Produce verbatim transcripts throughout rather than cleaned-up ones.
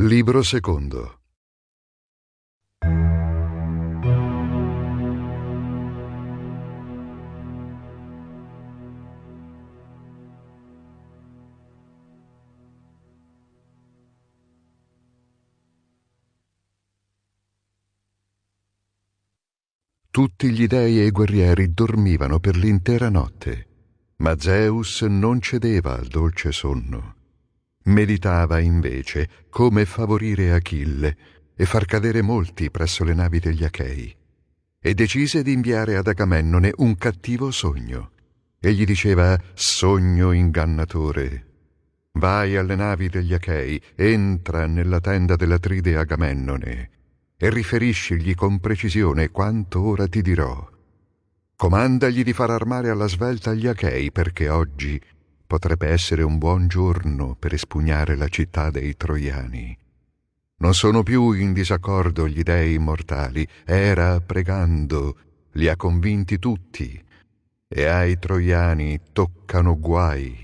Libro secondo. Tutti gli dei e i guerrieri dormivano per l'intera notte, ma Zeus non cedeva al dolce sonno. Meditava invece come favorire Achille e far cadere molti presso le navi degli Achei, e decise di inviare ad Agamennone un cattivo sogno. E gli diceva: «Sogno ingannatore, vai alle navi degli Achei, entra nella tenda dell'Atride Agamennone e riferiscigli con precisione quanto ora ti dirò. Comandagli di far armare alla svelta gli Achei, perché oggi potrebbe essere un buon giorno per espugnare la città dei Troiani. Non sono più in disaccordo gli dei immortali, Era, pregando, li ha convinti tutti, e ai Troiani toccano guai».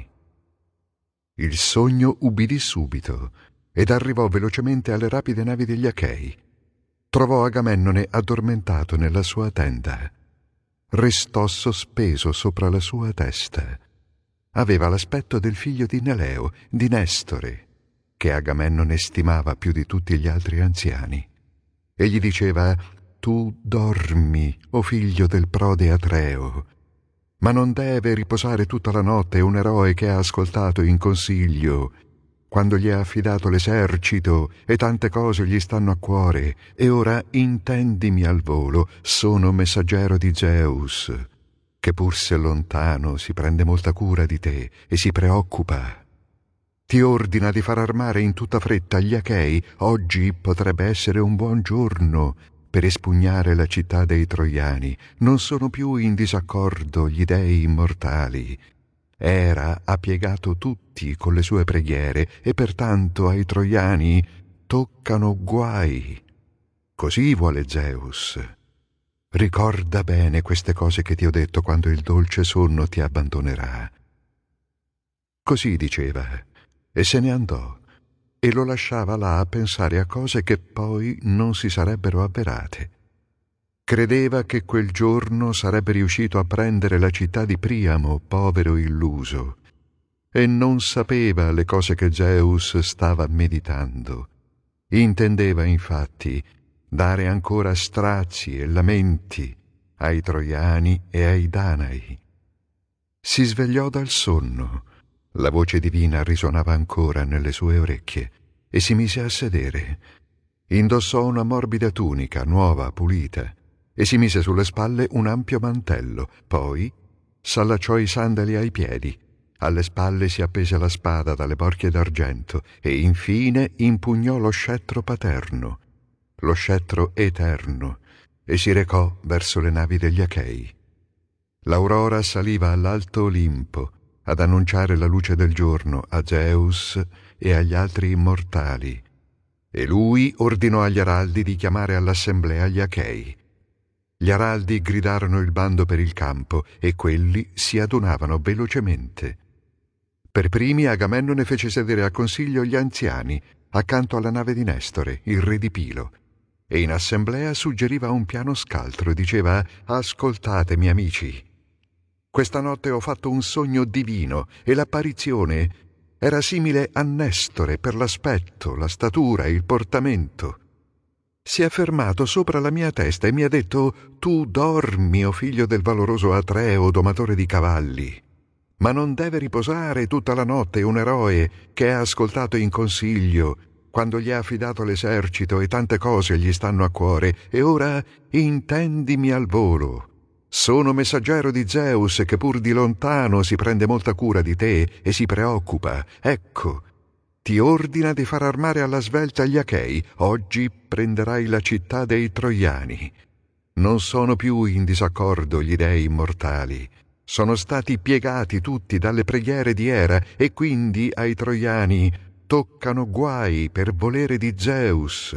Il sogno ubbidì subito ed arrivò velocemente alle rapide navi degli Achei. Trovò Agamennone addormentato nella sua tenda. Restò sospeso sopra la sua testa. Aveva l'aspetto del figlio di Neleo, di Nestore, che Agamennone stimava più di tutti gli altri anziani. E gli diceva: «Tu dormi, o figlio del prode Atreo, ma non deve riposare tutta la notte un eroe che ha ascoltato in consiglio, quando gli ha affidato l'esercito e tante cose gli stanno a cuore. E ora intendimi al volo, sono messaggero di Zeus, che pur se lontano si prende molta cura di te e si preoccupa. Ti ordina di far armare in tutta fretta gli Achei. Oggi potrebbe essere un buon giorno per espugnare la città dei Troiani. Non sono più in disaccordo gli dei immortali. Era ha piegato tutti con le sue preghiere, e pertanto ai Troiani toccano guai. Così vuole Zeus. Ricorda bene queste cose che ti ho detto quando il dolce sonno ti abbandonerà». Così diceva, e se ne andò, e lo lasciava là a pensare a cose che poi non si sarebbero avverate. Credeva che quel giorno sarebbe riuscito a prendere la città di Priamo, povero illuso, e non sapeva le cose che Zeus stava meditando. Intendeva infatti dare ancora strazi e lamenti ai Troiani e ai Danai. Si svegliò dal sonno, la voce divina risuonava ancora nelle sue orecchie, e si mise a sedere. Indossò una morbida tunica, nuova, pulita, e si mise sulle spalle un ampio mantello. Poi s'allacciò i sandali ai piedi, alle spalle si appese la spada dalle borchie d'argento e infine impugnò lo scettro paterno, lo scettro eterno, e si recò verso le navi degli Achei. L'aurora saliva all'alto Olimpo ad annunciare la luce del giorno a Zeus e agli altri immortali, e lui ordinò agli araldi di chiamare all'assemblea gli Achei. Gli araldi gridarono il bando per il campo, e quelli si adunavano velocemente. Per primi Agamennone fece sedere a consiglio gli anziani accanto alla nave di Nestore, il re di Pilo, e in assemblea suggeriva un piano scaltro e diceva: «Ascoltatemi, amici. Questa notte ho fatto un sogno divino, e l'apparizione era simile a Nestore per l'aspetto, la statura e il portamento. Si è fermato sopra la mia testa e mi ha detto: «Tu dormi, o figlio del valoroso Atreo, domatore di cavalli. Ma non deve riposare tutta la notte un eroe che ha ascoltato in consiglio, quando gli ha affidato l'esercito e tante cose gli stanno a cuore. E ora intendimi al volo. Sono messaggero di Zeus, che pur di lontano si prende molta cura di te e si preoccupa. Ecco, ti ordina di far armare alla svelta gli Achei. Oggi prenderai la città dei Troiani. Non sono più in disaccordo gli dei immortali. Sono stati piegati tutti dalle preghiere di Era, e quindi ai Troiani toccano guai per volere di Zeus.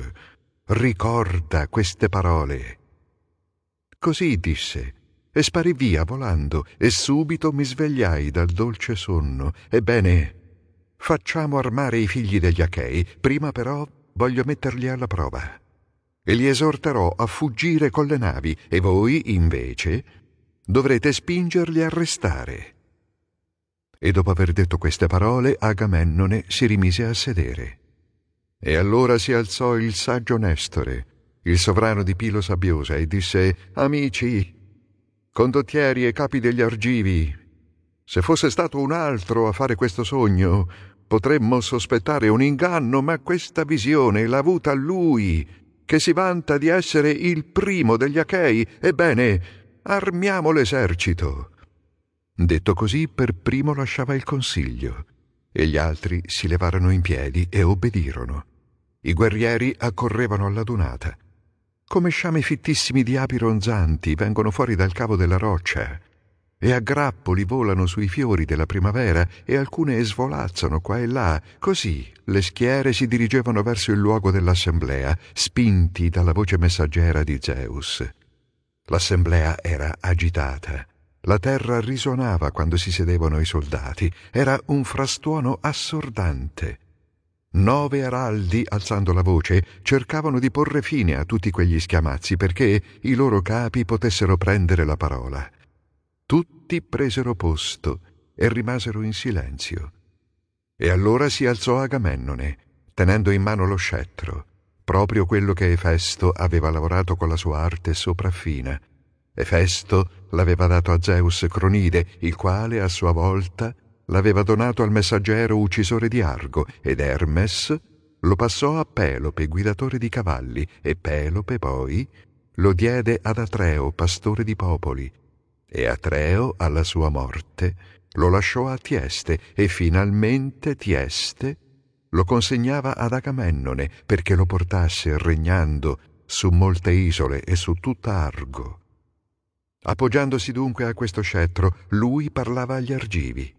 Ricorda queste parole». Così disse, e sparì via volando, e subito mi svegliai dal dolce sonno. Ebbene, facciamo armare i figli degli Achei. Prima però voglio metterli alla prova e li esorterò a fuggire con le navi e voi, invece, dovrete spingerli a restare. E dopo aver detto queste parole, Agamennone si rimise a sedere. E allora si alzò il saggio Nestore, il sovrano di Pilo Sabbiosa, e disse: «Amici, condottieri e capi degli Argivi, se fosse stato un altro a fare questo sogno, potremmo sospettare un inganno, ma questa visione l'ha avuta lui, che si vanta di essere il primo degli Achei. Ebbene, armiamo l'esercito». Detto così, per primo lasciava il consiglio, e gli altri si levarono in piedi e obbedirono. I guerrieri accorrevano alla dunata. Come sciami fittissimi di api ronzanti vengono fuori dal cavo della roccia, e a grappoli volano sui fiori della primavera, e alcune svolazzano qua e là. Così le schiere si dirigevano verso il luogo dell'assemblea, spinti dalla voce messaggera di Zeus. L'assemblea era agitata. La terra risonava quando si sedevano i soldati. Era un frastuono assordante. Nove araldi, alzando la voce, cercavano di porre fine a tutti quegli schiamazzi perché i loro capi potessero prendere la parola. Tutti presero posto e rimasero in silenzio. E allora si alzò Agamennone, tenendo in mano lo scettro, proprio quello che Efesto aveva lavorato con la sua arte sopraffina. Efesto l'aveva dato a Zeus Cronide, il quale a sua volta l'aveva donato al messaggero uccisore di Argo, ed Hermes lo passò a Pelope, guidatore di cavalli, e Pelope poi lo diede ad Atreo, pastore di popoli, e Atreo, alla sua morte, lo lasciò a Tieste, e finalmente Tieste lo consegnava ad Agamennone perché lo portasse regnando su molte isole e su tutta Argo. Appoggiandosi dunque a questo scettro, lui parlava agli Argivi.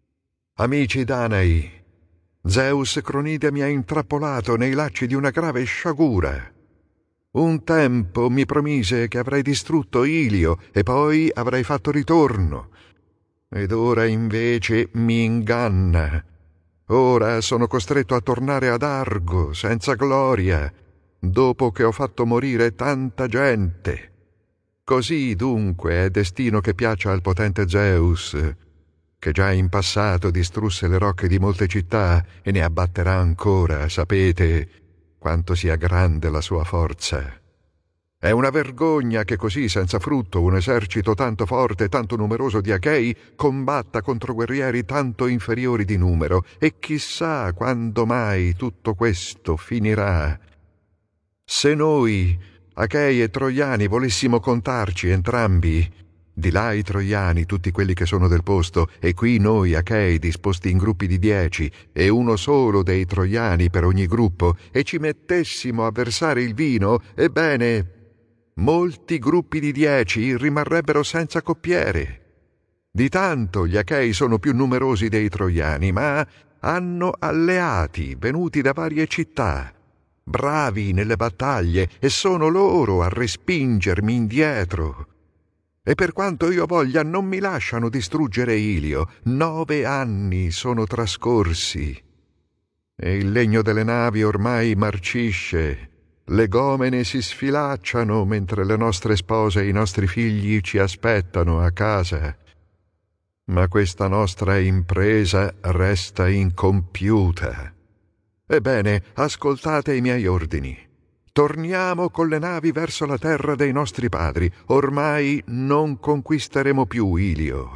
«Amici Danai, Zeus Cronide mi ha intrappolato nei lacci di una grave sciagura. Un tempo mi promise che avrei distrutto Ilio e poi avrei fatto ritorno, ed ora invece mi inganna. Ora sono costretto a tornare ad Argo senza gloria, dopo che ho fatto morire tanta gente. Così dunque è destino che piaccia al potente Zeus, che già in passato distrusse le rocche di molte città e ne abbatterà ancora. Sapete quanto sia grande la sua forza. È una vergogna che così senza frutto un esercito tanto forte e tanto numeroso di Achei combatta contro guerrieri tanto inferiori di numero, e chissà quando mai tutto questo finirà. Se noi, Achei e Troiani, volessimo contarci entrambi, di là i Troiani, tutti quelli che sono del posto, e qui noi Achei disposti in gruppi di dieci, e uno solo dei Troiani per ogni gruppo, e ci mettessimo a versare il vino, ebbene, molti gruppi di dieci rimarrebbero senza coppiere. Di tanto gli Achei sono più numerosi dei Troiani, ma hanno alleati venuti da varie città, bravi nelle battaglie, e sono loro a respingermi indietro. E per quanto io voglia non mi lasciano distruggere Ilio. Nove anni sono trascorsi e il legno delle navi ormai marcisce. Le gomene si sfilacciano mentre le nostre spose e i nostri figli ci aspettano a casa. Ma questa nostra impresa resta incompiuta. Ebbene, ascoltate i miei ordini. Torniamo con le navi verso la terra dei nostri padri. Ormai non conquisteremo più Ilio».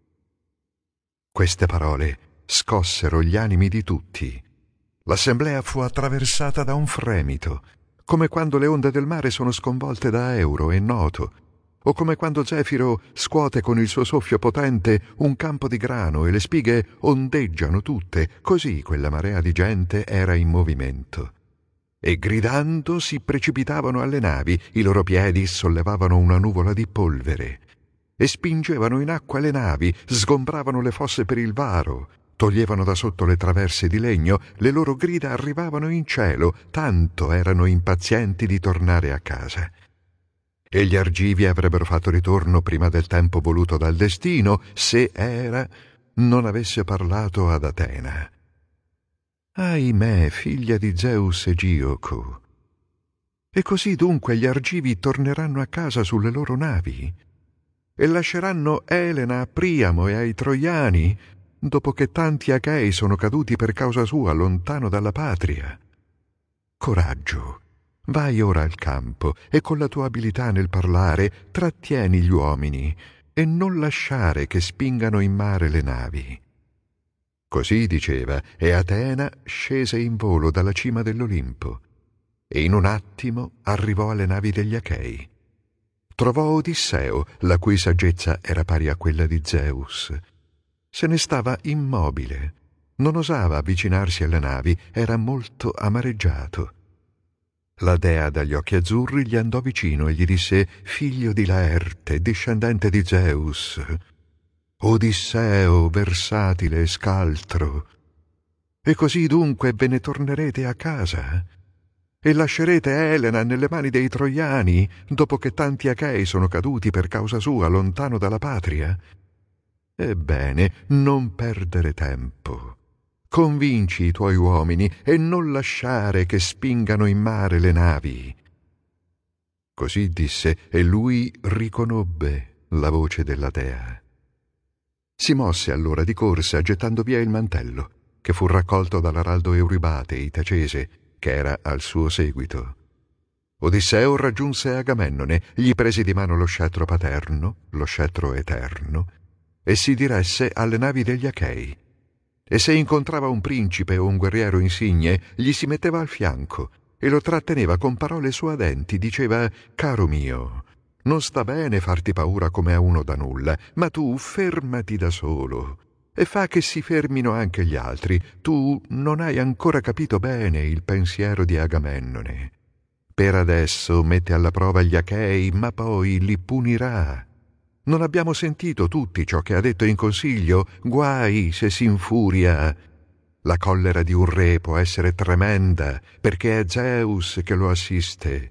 Queste parole scossero gli animi di tutti. L'assemblea fu attraversata da un fremito, come quando le onde del mare sono sconvolte da Euro e Noto, o come quando Zefiro scuote con il suo soffio potente un campo di grano e le spighe ondeggiano tutte. Così quella marea di gente era in movimento. E gridando si precipitavano alle navi, i loro piedi sollevavano una nuvola di polvere, e spingevano in acqua le navi, sgombravano le fosse per il varo, toglievano da sotto le traverse di legno, le loro grida arrivavano in cielo, tanto erano impazienti di tornare a casa. E gli Argivi avrebbero fatto ritorno prima del tempo voluto dal destino, se Era non avesse parlato ad Atena. Ahimè, figlia di Zeus e Gioco. E così dunque gli Argivi torneranno a casa sulle loro navi e lasceranno Elena a Priamo e ai Troiani, dopo che tanti Achei sono caduti per causa sua lontano dalla patria. Coraggio, vai ora al campo e con la tua abilità nel parlare trattieni gli uomini e non lasciare che spingano in mare le navi. Così diceva, e Atena scese in volo dalla cima dell'Olimpo e in un attimo arrivò alle navi degli Achei. Trovò Odisseo, la cui saggezza era pari a quella di Zeus. Se ne stava immobile, non osava avvicinarsi alle navi, era molto amareggiato. La dea dagli occhi azzurri gli andò vicino e gli disse: «Figlio di Laerte, discendente di Zeus, Odisseo, versatile e scaltro, e così dunque ve ne tornerete a casa e lascerete Elena nelle mani dei Troiani, dopo che tanti Achei sono caduti per causa sua lontano dalla patria? Ebbene, non perdere tempo. Convinci i tuoi uomini e non lasciare che spingano in mare le navi». Così disse, e lui riconobbe la voce della dea. Si mosse allora di corsa, gettando via il mantello, che fu raccolto dall'araldo Euribate Itacese, che era al suo seguito. Odisseo raggiunse Agamennone, gli prese di mano lo scettro paterno, lo scettro eterno, e si diresse alle navi degli Achei. E se incontrava un principe o un guerriero insigne, gli si metteva al fianco e lo tratteneva con parole suadenti, diceva: «Caro mio, non sta bene farti paura come a uno da nulla, ma tu fermati da solo e fa che si fermino anche gli altri. Tu non hai ancora capito bene il pensiero di Agamennone. Per adesso mette alla prova gli Achei, ma poi li punirà. Non abbiamo sentito tutti ciò che ha detto in consiglio? Guai se si infuria. La collera di un re può essere tremenda, perché è Zeus che lo assiste.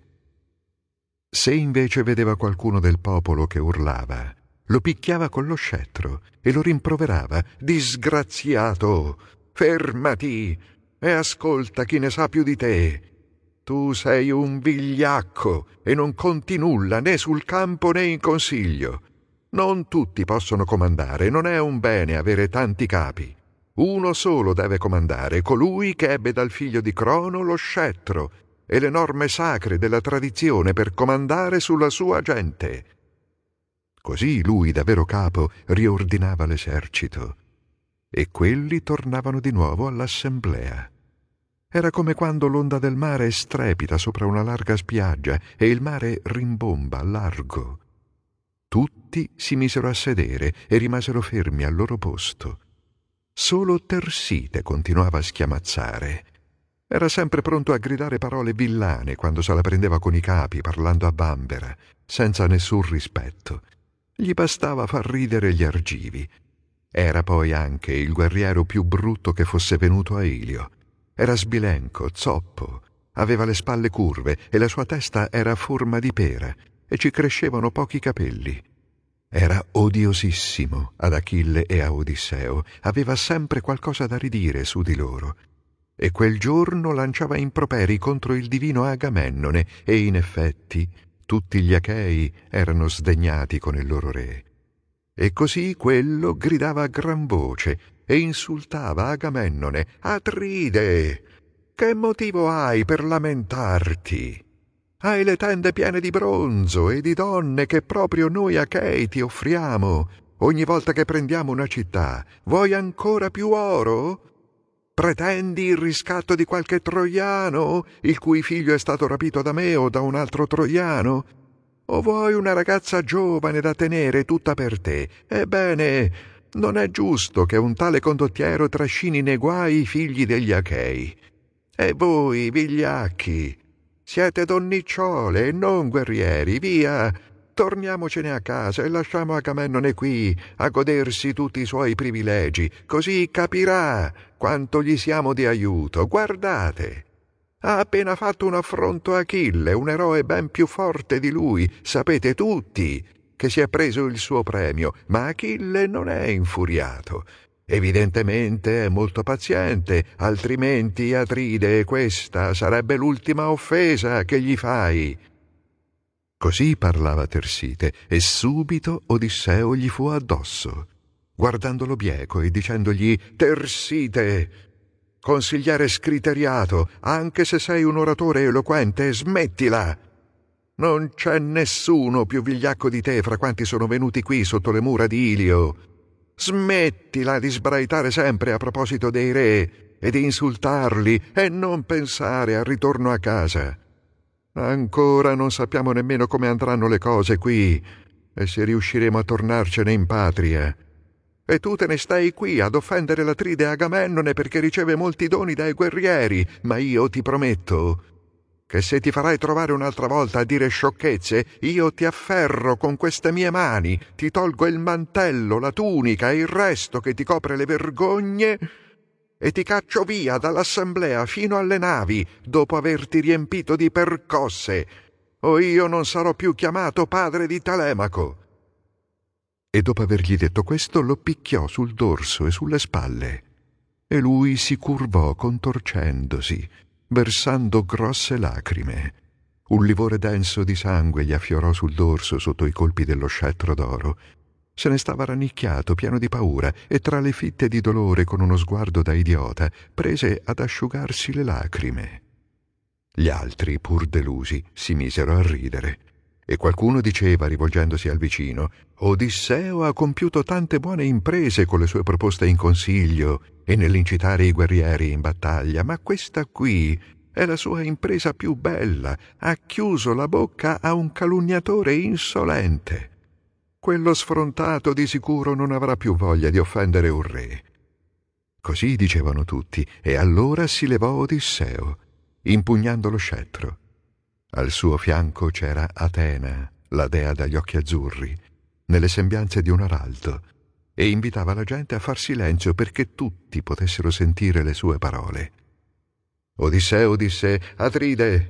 Se invece vedeva qualcuno del popolo che urlava, lo picchiava con lo scettro e lo rimproverava: «Disgraziato, fermati e ascolta chi ne sa più di te. Tu sei un vigliacco e non conti nulla né sul campo né in consiglio. Non tutti possono comandare, non è un bene avere tanti capi. Uno solo deve comandare, colui che ebbe dal figlio di Crono lo scettro e le norme sacre della tradizione per comandare sulla sua gente». Così lui, da vero capo, riordinava l'esercito e quelli tornavano di nuovo all'assemblea. Era come quando l'onda del mare strepita sopra una larga spiaggia e il mare rimbomba al largo. Tutti si misero a sedere e rimasero fermi al loro posto. Solo Tersite continuava a schiamazzare. Era sempre pronto a gridare parole villane quando se la prendeva con i capi, parlando a bambera, senza nessun rispetto. Gli bastava far ridere gli Argivi. Era poi anche il guerriero più brutto che fosse venuto a Ilio. Era sbilenco, zoppo, aveva le spalle curve e la sua testa era a forma di pera e ci crescevano pochi capelli. Era odiosissimo ad Achille e a Odisseo, aveva sempre qualcosa da ridire su di loro. E quel giorno lanciava improperi contro il divino Agamennone e in effetti tutti gli Achei erano sdegnati con il loro re. E così quello gridava a gran voce e insultava Agamennone: «Atride, che motivo hai per lamentarti? Hai le tende piene di bronzo e di donne che proprio noi Achei ti offriamo ogni volta che prendiamo una città. Vuoi ancora più oro? Pretendi il riscatto di qualche troiano, il cui figlio è stato rapito da me o da un altro troiano? O vuoi una ragazza giovane da tenere tutta per te? Ebbene, non è giusto che un tale condottiero trascini nei guai i figli degli Achei. E voi, vigliacchi, siete donnicciole e non guerrieri, via! Torniamocene a casa e lasciamo Agamennone qui a godersi tutti i suoi privilegi, così capirà quanto gli siamo di aiuto. Guardate, ha appena fatto un affronto a Achille, un eroe ben più forte di lui. Sapete tutti che si è preso il suo premio, ma Achille non è infuriato. Evidentemente è molto paziente, altrimenti, Atride, questa sarebbe l'ultima offesa che gli fai. Così parlava Tersite, e subito Odisseo gli fu addosso, guardandolo bieco e dicendogli: Tersite, consigliere scriteriato, anche se sei un oratore eloquente, smettila. Non c'è nessuno più vigliacco di te fra quanti sono venuti qui sotto le mura di Ilio. Smettila di sbraitare sempre a proposito dei re e di insultarli e non pensare al ritorno a casa. Ancora non sappiamo nemmeno come andranno le cose qui e se riusciremo a tornarcene in patria. E tu te ne stai qui ad offendere l'Atride Agamennone perché riceve molti doni dai guerrieri, ma io ti prometto che se ti farai trovare un'altra volta a dire sciocchezze, io ti afferro con queste mie mani, ti tolgo il mantello, la tunica e il resto che ti copre le vergogne e ti caccio via dall'assemblea fino alle navi dopo averti riempito di percosse, o io non sarò più chiamato padre di Telemaco. E dopo avergli detto questo lo picchiò sul dorso e sulle spalle, e lui si curvò contorcendosi, versando grosse lacrime. Un livore denso di sangue gli affiorò sul dorso sotto i colpi dello scettro d'oro. Se ne stava rannicchiato, pieno di paura, e tra le fitte di dolore, con uno sguardo da idiota, prese ad asciugarsi le lacrime. Gli altri, pur delusi, si misero a ridere. E qualcuno diceva, rivolgendosi al vicino: Odisseo ha compiuto tante buone imprese con le sue proposte in consiglio e nell'incitare i guerrieri in battaglia, ma questa qui è la sua impresa più bella. Ha chiuso la bocca a un calunniatore insolente. Quello sfrontato di sicuro non avrà più voglia di offendere un re. Così dicevano tutti, e allora si levò Odisseo, impugnando lo scettro. Al suo fianco c'era Atena, la dea dagli occhi azzurri, nelle sembianze di un araldo, e invitava la gente a far silenzio perché tutti potessero sentire le sue parole. Odisseo disse: Atride,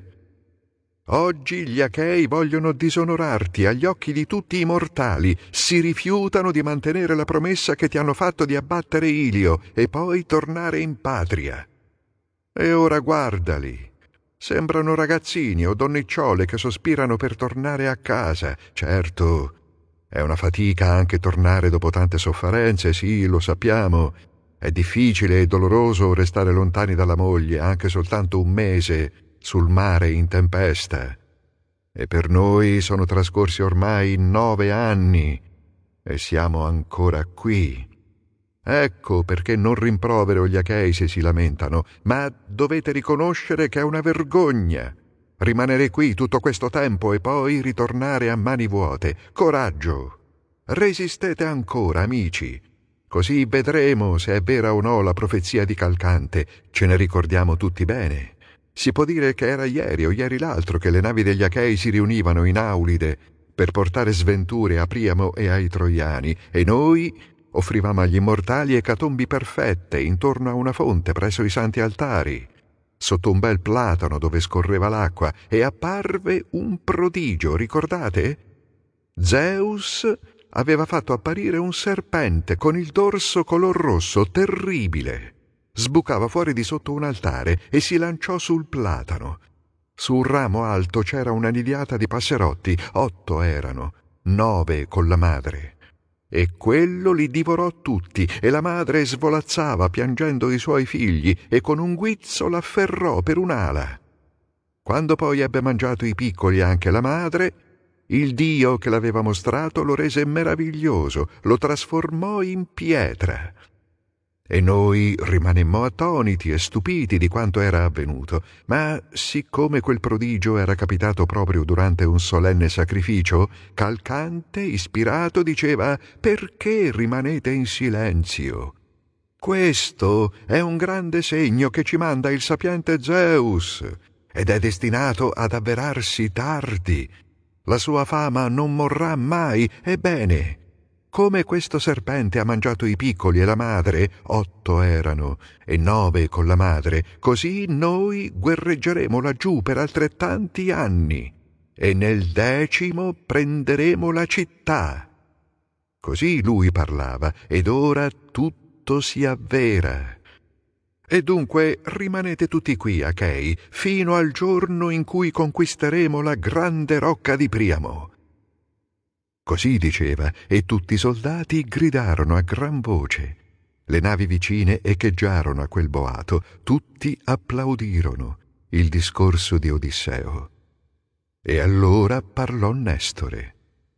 oggi gli Achei vogliono disonorarti agli occhi di tutti i mortali, si rifiutano di mantenere la promessa che ti hanno fatto di abbattere Ilio e poi tornare in patria. E ora guardali. Sembrano ragazzini o donnicciole che sospirano per tornare a casa. Certo, è una fatica anche tornare dopo tante sofferenze, sì, lo sappiamo. È difficile e doloroso restare lontani dalla moglie anche soltanto un mese sul mare in tempesta. E per noi sono trascorsi ormai nove anni e siamo ancora qui. Ecco perché non rimprovero gli Achei se si lamentano, ma dovete riconoscere che è una vergogna rimanere qui tutto questo tempo e poi ritornare a mani vuote. Coraggio! Resistete ancora, amici. Così vedremo se è vera o no la profezia di Calcante. Ce ne ricordiamo tutti bene. Si può dire che era ieri o ieri l'altro che le navi degli Achei si riunivano in Aulide per portare sventure a Priamo e ai Troiani, e noi offrivamo agli immortali ecatombi perfette intorno a una fonte presso i santi altari, sotto un bel platano dove scorreva l'acqua, e apparve un prodigio, ricordate? Zeus aveva fatto apparire un serpente con il dorso color rosso, terribile. Sbucava fuori di sotto un altare e si lanciò sul platano. Su un ramo alto c'era una nidiata di passerotti, otto erano, nove con la madre. E quello li divorò tutti, e la madre svolazzava piangendo i suoi figli, e con un guizzo l'afferrò per un'ala. Quando poi ebbe mangiato i piccoli anche la madre, il dio che l'aveva mostrato lo rese meraviglioso, lo trasformò in pietra. E noi rimanemmo attoniti e stupiti di quanto era avvenuto, ma siccome quel prodigio era capitato proprio durante un solenne sacrificio, Calcante, ispirato, diceva: «Perché rimanete in silenzio? Questo è un grande segno che ci manda il sapiente Zeus, ed è destinato ad avverarsi tardi. La sua fama non morrà mai, ebbene, come questo serpente ha mangiato i piccoli e la madre, otto erano, e nove con la madre, così noi guerreggeremo laggiù per altrettanti anni, e nel decimo prenderemo la città». Così lui parlava, ed ora tutti tutto si avvera. E dunque rimanete tutti qui, Achei, fino al giorno in cui conquisteremo la grande rocca di Priamo. Così diceva, e tutti i soldati gridarono a gran voce. Le navi vicine echeggiarono a quel boato, tutti applaudirono il discorso di Odisseo. E allora parlò Nestore.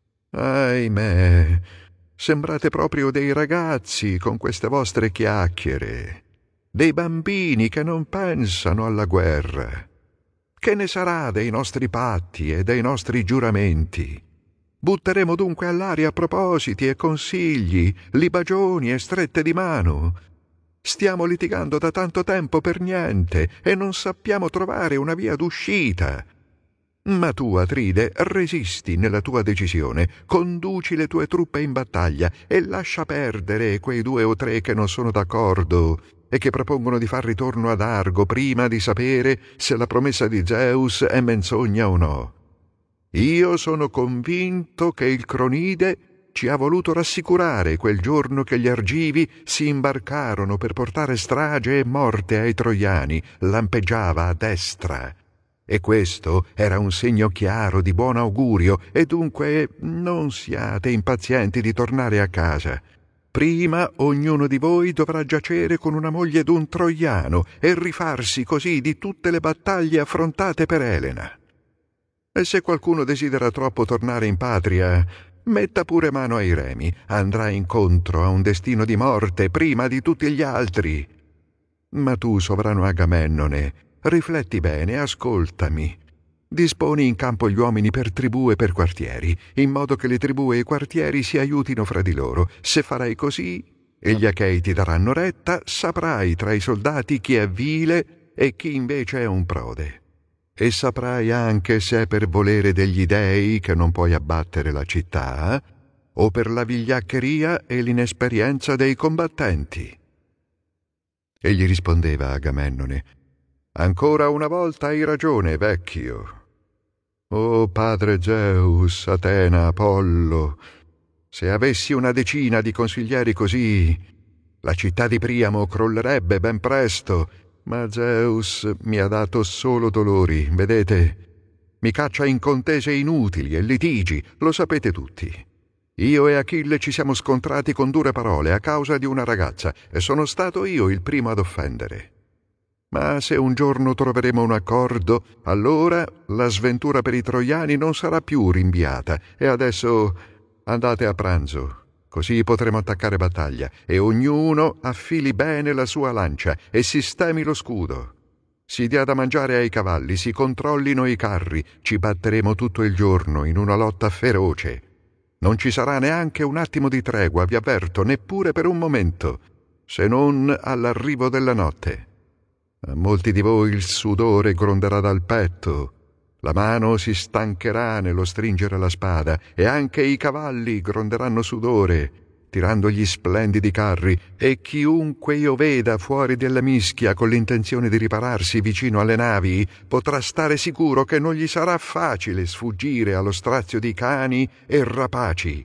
Ahimè, sembrate proprio dei ragazzi con queste vostre chiacchiere, dei bambini che non pensano alla guerra. Che ne sarà dei nostri patti e dei nostri giuramenti? Butteremo dunque all'aria propositi e consigli, libagioni e strette di mano. Stiamo litigando da tanto tempo per niente e non sappiamo trovare una via d'uscita. Ma tu, Atride, resisti nella tua decisione, conduci le tue truppe in battaglia e lascia perdere quei due o tre che non sono d'accordo e che propongono di far ritorno ad Argo prima di sapere se la promessa di Zeus è menzogna o no. Io sono convinto che il Cronide ci ha voluto rassicurare quel giorno che gli Argivi si imbarcarono per portare strage e morte ai Troiani, lampeggiava a destra. E questo era un segno chiaro di buon augurio, e dunque non siate impazienti di tornare a casa. Prima ognuno di voi dovrà giacere con una moglie d'un troiano e rifarsi così di tutte le battaglie affrontate per Elena. E se qualcuno desidera troppo tornare in patria, metta pure mano ai remi, andrà incontro a un destino di morte prima di tutti gli altri. Ma tu, sovrano Agamennone, rifletti bene, ascoltami. Disponi in campo gli uomini per tribù e per quartieri, in modo che le tribù e i quartieri si aiutino fra di loro. Se farai così, e gli Achei ti daranno retta, saprai tra i soldati chi è vile e chi invece è un prode. E saprai anche se è per volere degli dei che non puoi abbattere la città, o per la vigliaccheria e l'inesperienza dei combattenti. Egli rispondeva a Agamennone: Ancora una volta hai ragione, vecchio. O padre Zeus, Atena, Apollo, se avessi una decina di consiglieri così, la città di Priamo crollerebbe ben presto, ma Zeus mi ha dato solo dolori, vedete? Mi caccia in contese inutili e litigi, lo sapete tutti. Io e Achille ci siamo scontrati con dure parole a causa di una ragazza e sono stato io il primo ad offendere. Ma se un giorno troveremo un accordo, allora la sventura per i troiani non sarà più rinviata. E adesso andate a pranzo, così potremo attaccare battaglia, e ognuno affili bene la sua lancia e sistemi lo scudo. Si dia da mangiare ai cavalli, si controllino i carri, ci batteremo tutto il giorno in una lotta feroce. Non ci sarà neanche un attimo di tregua, vi avverto, neppure per un momento, se non all'arrivo della notte. A molti di voi il sudore gronderà dal petto, la mano si stancherà nello stringere la spada, e anche i cavalli gronderanno sudore, tirando gli splendidi carri, e chiunque io veda fuori della mischia con l'intenzione di ripararsi vicino alle navi potrà stare sicuro che non gli sarà facile sfuggire allo strazio di cani e rapaci.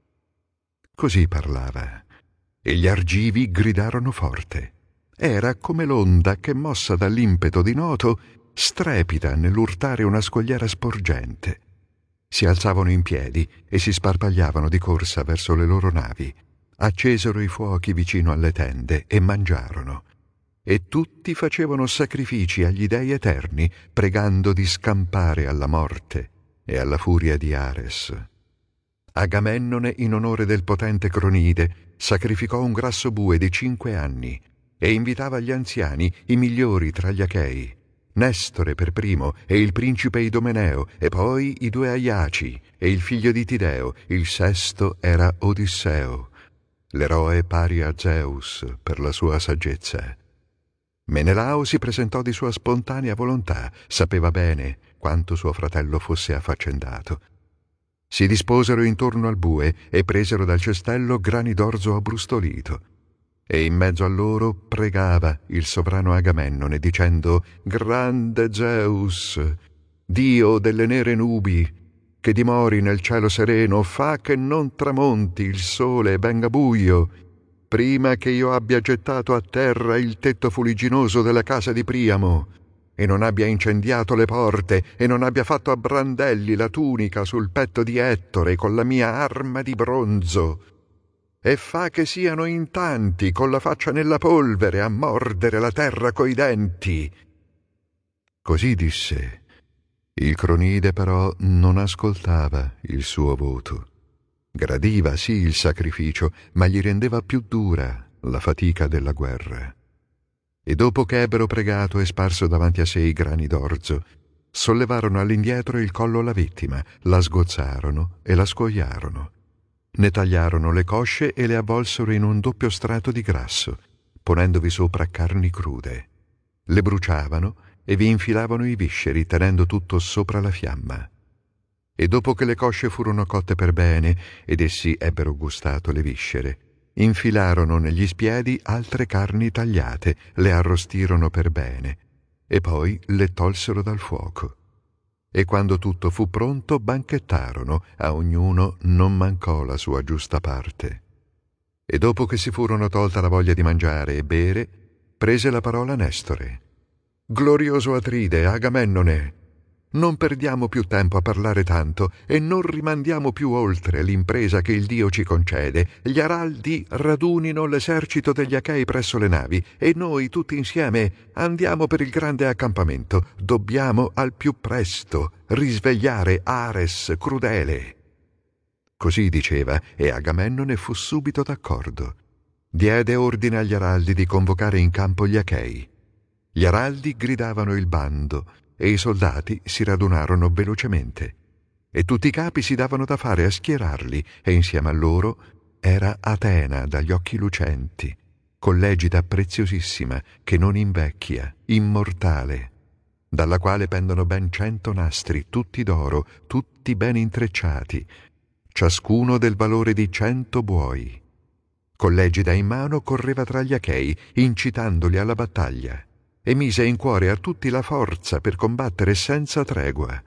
Così parlava, e gli Argivi gridarono forte. Era come l'onda che, mossa dall'impeto di Noto, strepita nell'urtare una scogliera sporgente. Si alzavano in piedi e si sparpagliavano di corsa verso le loro navi. Accesero i fuochi vicino alle tende e mangiarono. E tutti facevano sacrifici agli dei eterni, pregando di scampare alla morte e alla furia di Ares. Agamennone, in onore del potente Cronide, sacrificò un grasso bue di cinque anni e invitava gli anziani, i migliori tra gli Achei, Nestore per primo e il principe Idomeneo, e poi i due Aiaci e il figlio di Tideo. Il sesto era Odisseo, l'eroe pari a Zeus per la sua saggezza. Menelao si presentò di sua spontanea volontà, sapeva bene quanto suo fratello fosse affaccendato. Si disposero intorno al bue e presero dal cestello grani d'orzo abbrustolito. E in mezzo a loro pregava il sovrano Agamennone, dicendo: «Grande Zeus, Dio delle nere nubi, che dimori nel cielo sereno, fa che non tramonti il sole e venga buio, prima che io abbia gettato a terra il tetto fuligginoso della casa di Priamo, e non abbia incendiato le porte, e non abbia fatto a brandelli la tunica sul petto di Ettore con la mia arma di bronzo, e fa che siano in tanti con la faccia nella polvere a mordere la terra coi denti. Così disse. Il Cronide però non ascoltava il suo voto. Gradiva sì il sacrificio, ma gli rendeva più dura la fatica della guerra. E dopo che ebbero pregato e sparso davanti a sé i grani d'orzo, sollevarono all'indietro il collo alla vittima, la sgozzarono e la scoiarono. Ne tagliarono le cosce e le avvolsero in un doppio strato di grasso, ponendovi sopra carni crude. Le bruciavano e vi infilavano i visceri, tenendo tutto sopra la fiamma. E dopo che le cosce furono cotte per bene ed essi ebbero gustato le viscere, infilarono negli spiedi altre carni tagliate, le arrostirono per bene e poi le tolsero dal fuoco. E quando tutto fu pronto banchettarono, a ognuno non mancò la sua giusta parte. E dopo che si furono tolta la voglia di mangiare e bere, prese la parola Nestore. Glorioso Atride, Agamennone, non perdiamo più tempo a parlare tanto e non rimandiamo più oltre l'impresa che il Dio ci concede. Gli araldi radunino l'esercito degli Achei presso le navi e noi tutti insieme andiamo per il grande accampamento. Dobbiamo al più presto risvegliare Ares crudele. Così diceva e Agamennone fu subito d'accordo. Diede ordine agli araldi di convocare in campo gli Achei. Gli araldi gridavano il bando e i soldati si radunarono velocemente, e tutti i capi si davano da fare a schierarli, e insieme a loro era Atena dagli occhi lucenti, con l'egida preziosissima che non invecchia, immortale, dalla quale pendono ben cento nastri, tutti d'oro, tutti ben intrecciati, ciascuno del valore di cento buoi. Con l'egida in mano correva tra gli Achei, incitandoli alla battaglia, e mise in cuore a tutti la forza per combattere senza tregua.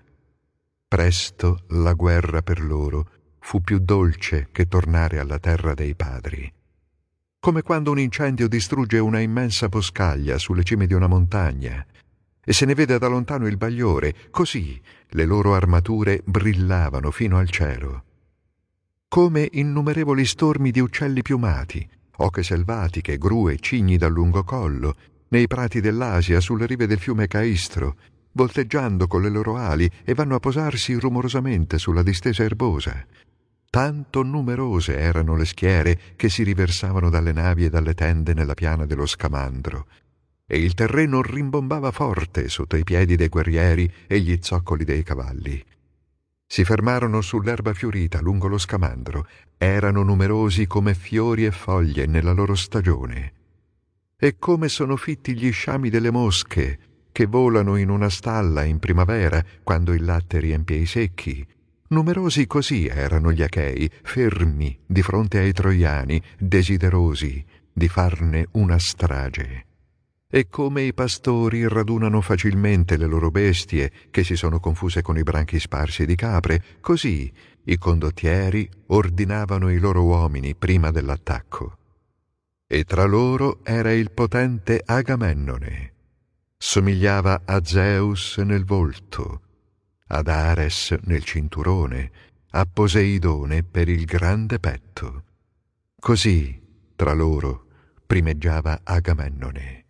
Presto la guerra per loro fu più dolce che tornare alla terra dei padri. Come quando un incendio distrugge una immensa boscaglia sulle cime di una montagna e se ne vede da lontano il bagliore, così le loro armature brillavano fino al cielo. Come innumerevoli stormi di uccelli piumati, oche selvatiche, gru e cigni dal lungo collo, nei prati dell'Asia, sulle rive del fiume Caistro, volteggiando con le loro ali e vanno a posarsi rumorosamente sulla distesa erbosa. Tanto numerose erano le schiere che si riversavano dalle navi e dalle tende nella piana dello Scamandro, e il terreno rimbombava forte sotto i piedi dei guerrieri e gli zoccoli dei cavalli. Si fermarono sull'erba fiorita lungo lo Scamandro, erano numerosi come fiori e foglie nella loro stagione. E come sono fitti gli sciami delle mosche, che volano in una stalla in primavera, quando il latte riempie i secchi. Numerosi così erano gli Achei, fermi di fronte ai Troiani, desiderosi di farne una strage. E come i pastori radunano facilmente le loro bestie, che si sono confuse con i branchi sparsi di capre, così i condottieri ordinavano i loro uomini prima dell'attacco. E tra loro era il potente Agamennone. Somigliava a Zeus nel volto, ad Ares nel cinturone, a Poseidone per il grande petto. Così tra loro primeggiava Agamennone.